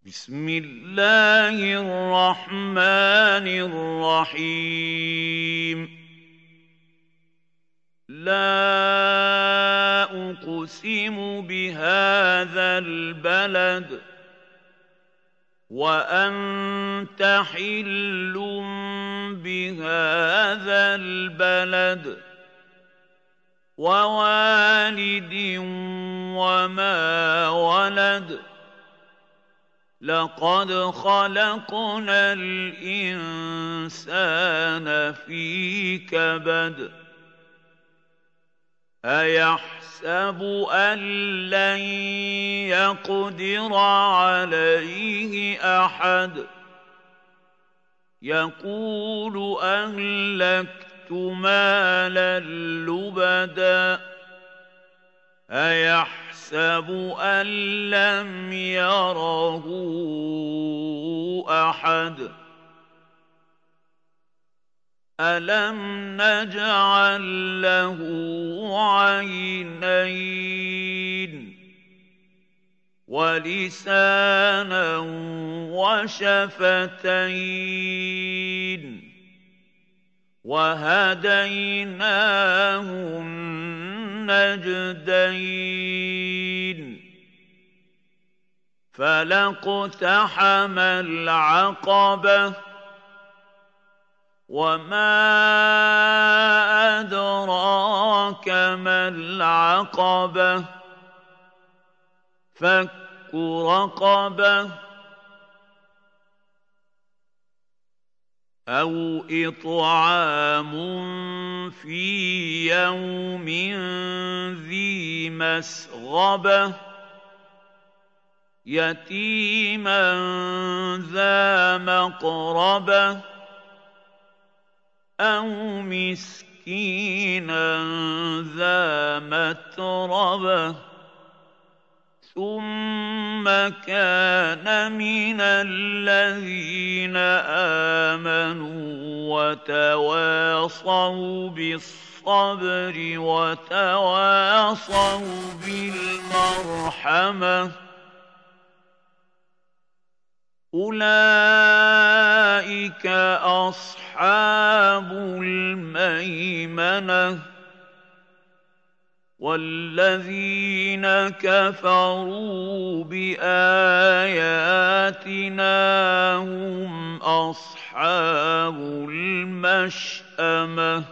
بسم الله الرحمن الرحيم لا أقسم بهذا البلد وأنت حل بهذا البلد ووالد وما ولد لقد خلقنا الإنسان في كبد أيحسب أن لن يقدر عليه أحد يقول أهلكت مالا لبدا أيحسب أن لم يره أحد ألم نجعل له عينين ولسانا وشفتين وهديناه النجدين فلاقتحم العقبة وما أدراك ما العقبة فك رقبة أو إطعام في يوم ذي مسغبة يتيما ذا مقربة أو مسكينا ذا متربة ثم كان من الذين آمنوا وتواصوا بالصبر وتواصوا بالمرحمة أولئك أصحاب الميمنة والذين كفروا بآياتنا هم أصحاب المشأمة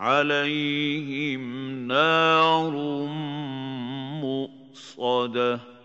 عليهم نار مؤصدة